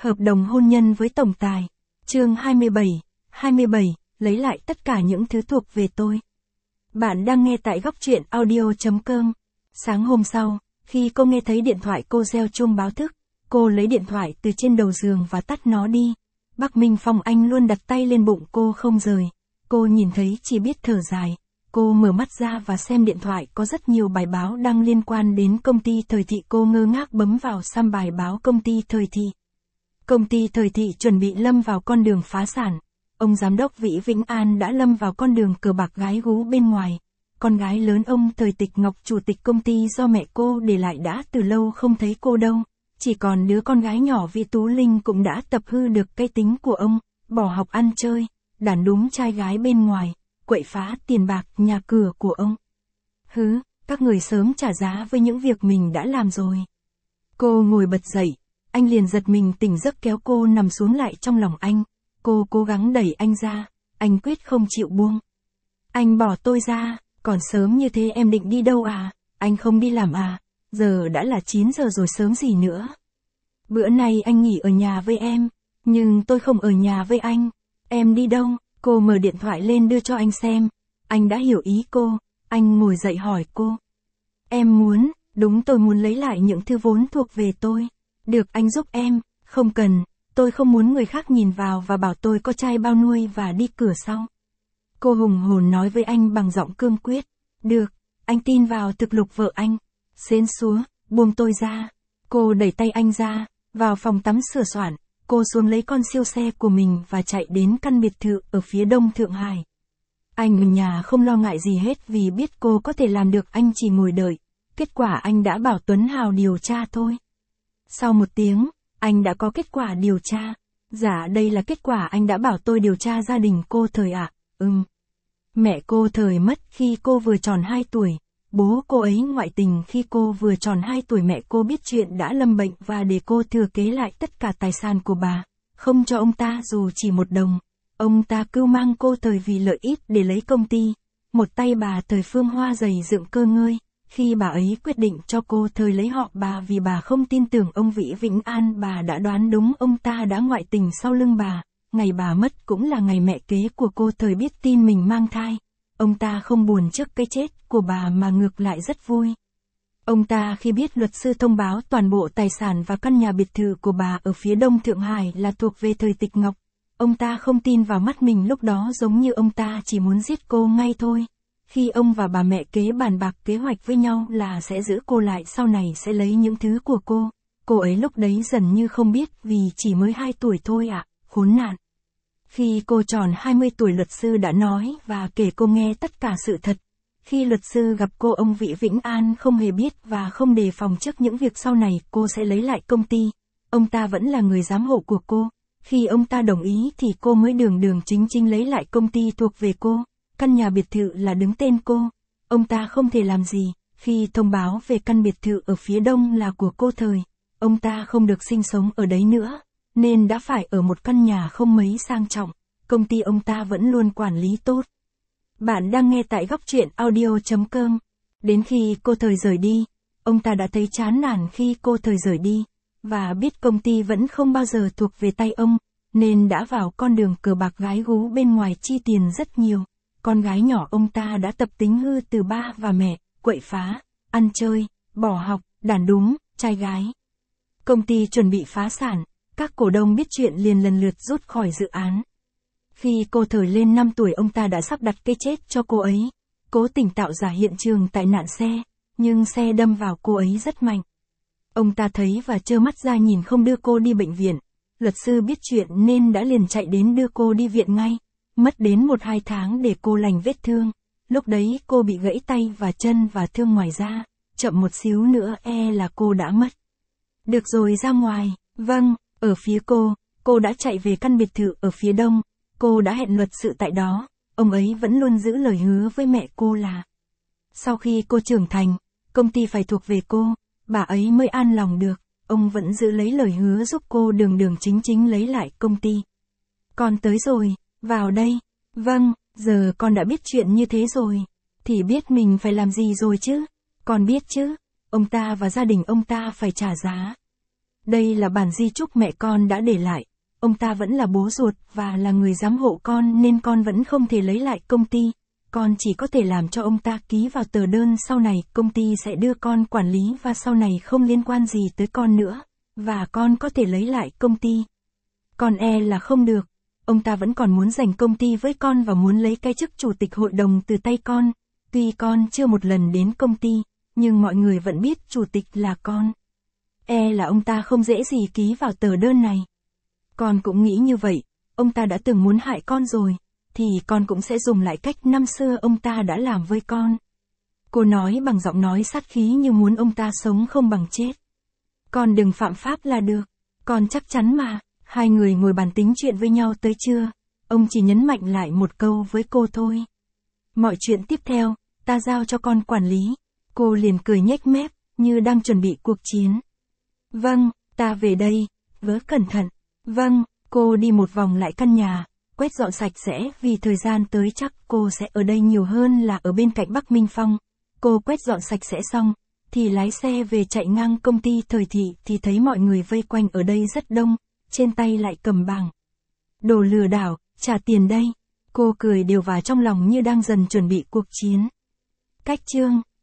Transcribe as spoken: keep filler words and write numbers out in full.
Hợp đồng hôn nhân với tổng tài. Chương hai mươi bảy, hai mươi bảy, lấy lại tất cả những thứ thuộc về tôi. Bạn đang nghe tại góc truyện audio chấm com. Sáng hôm sau, khi cô nghe thấy điện thoại cô reo chuông báo thức, cô lấy điện thoại từ trên đầu giường và tắt nó đi. Bắc Minh Phong Anh luôn đặt tay lên bụng cô không rời. Cô nhìn thấy chỉ biết thở dài. Cô mở mắt ra và xem điện thoại, có rất nhiều bài báo đăng liên quan đến công ty Thời Thị. Cô ngơ ngác bấm vào xem bài báo công ty Thời Thị. Công ty Thời Thị chuẩn bị lâm vào con đường phá sản. Ông giám đốc Vĩ Vĩnh An đã lâm vào con đường cờ bạc gái gú bên ngoài. Con gái lớn ông Thời Tịch Ngọc, chủ tịch công ty do mẹ cô để lại, đã từ lâu không thấy cô đâu. Chỉ còn đứa con gái nhỏ Vi Tú Linh cũng đã tập hư được cái tính của ông, bỏ học ăn chơi, đàn đúm trai gái bên ngoài, quậy phá tiền bạc, nhà cửa của ông. Hứ, các người sớm trả giá với những việc mình đã làm rồi. Cô ngồi bật dậy, anh liền giật mình tỉnh giấc kéo cô nằm xuống lại trong lòng anh. Cô cố gắng đẩy anh ra, anh quyết không chịu buông. Anh bỏ tôi ra, còn sớm như thế em định đi đâu à? Anh không đi làm à? Giờ đã là chín giờ rồi, sớm gì nữa. Bữa nay anh nghỉ ở nhà với em, nhưng tôi không ở nhà với anh. Em đi đâu? Cô mở điện thoại lên đưa cho anh xem. Anh đã hiểu ý cô, anh ngồi dậy hỏi cô. Em muốn, đúng, tôi muốn lấy lại những thứ vốn thuộc về tôi. Được, anh giúp em. Không cần, tôi không muốn người khác nhìn vào và bảo tôi có trai bao nuôi và đi cửa sau. Cô hùng hồn nói với anh bằng giọng cương quyết. Được, anh tin vào thực lực vợ anh. Xến xúa, buông tôi ra. Cô đẩy tay anh ra, vào phòng tắm sửa soạn. Cô xuống lấy con siêu xe của mình và chạy đến căn biệt thự ở phía đông Thượng Hải. Anh ở nhà không lo ngại gì hết vì biết cô có thể làm được, anh chỉ ngồi đợi. Kết quả anh đã bảo Tuấn Hào điều tra thôi. Sau một tiếng, anh đã có kết quả điều tra. Dạ, đây là kết quả anh đã bảo tôi điều tra gia đình cô Thời ạ. À? Ừm. Mẹ cô Thời mất khi cô vừa tròn hai tuổi. Bố cô ấy ngoại tình khi cô vừa tròn hai tuổi. Mẹ cô biết chuyện đã lâm bệnh và để cô thừa kế lại tất cả tài sản của bà, không cho ông ta dù chỉ một đồng. Ông ta cưu mang cô Thời vì lợi ích để lấy công ty. Một tay bà Thời Phương Hoa dày dựng cơ ngơi, khi bà ấy quyết định cho cô Thời lấy họ bà vì bà không tin tưởng ông Vĩ Vĩnh An. Bà đã đoán đúng, ông ta đã ngoại tình sau lưng bà. Ngày bà mất cũng là ngày mẹ kế của cô Thời biết tin mình mang thai. Ông ta không buồn trước cái chết của bà mà ngược lại rất vui. Ông ta khi biết luật sư thông báo toàn bộ tài sản và căn nhà biệt thự của bà ở phía đông Thượng Hải là thuộc về Thời Tịch Ngọc, ông ta không tin vào mắt mình lúc đó, giống như ông ta chỉ muốn giết cô ngay thôi. Khi ông và bà mẹ kế bàn bạc kế hoạch với nhau là sẽ giữ cô lại, sau này sẽ lấy những thứ của cô. Cô ấy lúc đấy dần như không biết vì chỉ mới hai tuổi thôi ạ, à, khốn nạn. Khi cô tròn hai mươi tuổi, luật sư đã nói và kể cô nghe tất cả sự thật. Khi luật sư gặp cô, ông Vĩ Vĩnh An không hề biết và không đề phòng trước những việc sau này cô sẽ lấy lại công ty. Ông ta vẫn là người giám hộ của cô. Khi ông ta đồng ý thì cô mới đường đường chính chính lấy lại công ty thuộc về cô. Căn nhà biệt thự là đứng tên cô. Ông ta không thể làm gì. Khi thông báo về căn biệt thự ở phía đông là của cô Thời, ông ta không được sinh sống ở đấy nữa, nên đã phải ở một căn nhà không mấy sang trọng. Công ty ông ta vẫn luôn quản lý tốt. Bạn đang nghe tại góc truyện audio chấm com. Đến khi cô Thời rời đi, ông ta đã thấy chán nản khi cô Thời rời đi, và biết công ty vẫn không bao giờ thuộc về tay ông, nên đã vào con đường cờ bạc gái gú bên ngoài, chi tiền rất nhiều. Con gái nhỏ ông ta đã tập tính hư từ ba và mẹ, quậy phá, ăn chơi, bỏ học, đàn đúm, trai gái. Công ty chuẩn bị phá sản, các cổ đông biết chuyện liền lần lượt rút khỏi dự án. Khi cô Thời lên năm tuổi, ông ta đã sắp đặt cái chết cho cô ấy, cố tình tạo giả hiện trường tai nạn xe, nhưng xe đâm vào cô ấy rất mạnh. Ông ta thấy và trơ mắt ra nhìn, không đưa cô đi bệnh viện. Luật sư biết chuyện nên đã liền chạy đến đưa cô đi viện ngay. Mất đến một hai tháng để cô lành vết thương. Lúc đấy cô bị gãy tay và chân và thương ngoài da. Chậm một xíu nữa e là cô đã mất. Được rồi, ra ngoài. Vâng, ở phía cô, cô đã chạy về căn biệt thự ở phía đông. Cô đã hẹn luật sự tại đó. Ông ấy vẫn luôn giữ lời hứa với mẹ cô là sau khi cô trưởng thành, công ty phải thuộc về cô, bà ấy mới an lòng được. Ông vẫn giữ lấy lời hứa giúp cô đường đường chính chính lấy lại công ty. Con tới rồi, vào đây. Vâng, giờ con đã biết chuyện như thế rồi, thì biết mình phải làm gì rồi chứ. Con biết chứ, ông ta và gia đình ông ta phải trả giá. Đây là bản di chúc mẹ con đã để lại. Ông ta vẫn là bố ruột và là người giám hộ con nên con vẫn không thể lấy lại công ty. Con chỉ có thể làm cho ông ta ký vào tờ đơn sau này công ty sẽ đưa con quản lý và sau này không liên quan gì tới con nữa. Và con có thể lấy lại công ty. Con e là không được. Ông ta vẫn còn muốn giành công ty với con và muốn lấy cái chức chủ tịch hội đồng từ tay con. Tuy con chưa một lần đến công ty, nhưng mọi người vẫn biết chủ tịch là con. E là ông ta không dễ gì ký vào tờ đơn này. Con cũng nghĩ như vậy, ông ta đã từng muốn hại con rồi, thì con cũng sẽ dùng lại cách năm xưa ông ta đã làm với con. Cô nói bằng giọng nói sát khí như muốn ông ta sống không bằng chết. Con đừng phạm pháp là được, con chắc chắn mà. Hai người ngồi bàn tính chuyện với nhau tới trưa, ông chỉ nhấn mạnh lại một câu với cô thôi. Mọi chuyện tiếp theo, ta giao cho con quản lý. Cô liền cười nhếch mép, như đang chuẩn bị cuộc chiến. Vâng, ta về đây, vớ cẩn thận. Vâng, cô đi một vòng lại căn nhà, quét dọn sạch sẽ vì thời gian tới chắc cô sẽ ở đây nhiều hơn là ở bên cạnh Bắc Minh Phong. Cô quét dọn sạch sẽ xong, thì lái xe về chạy ngang công ty Thời Thị thì thấy mọi người vây quanh ở đây rất đông, trên tay lại cầm bảng. Đồ lừa đảo, trả tiền đây. Cô cười điều và trong lòng như đang dần chuẩn bị cuộc chiến. Cách chương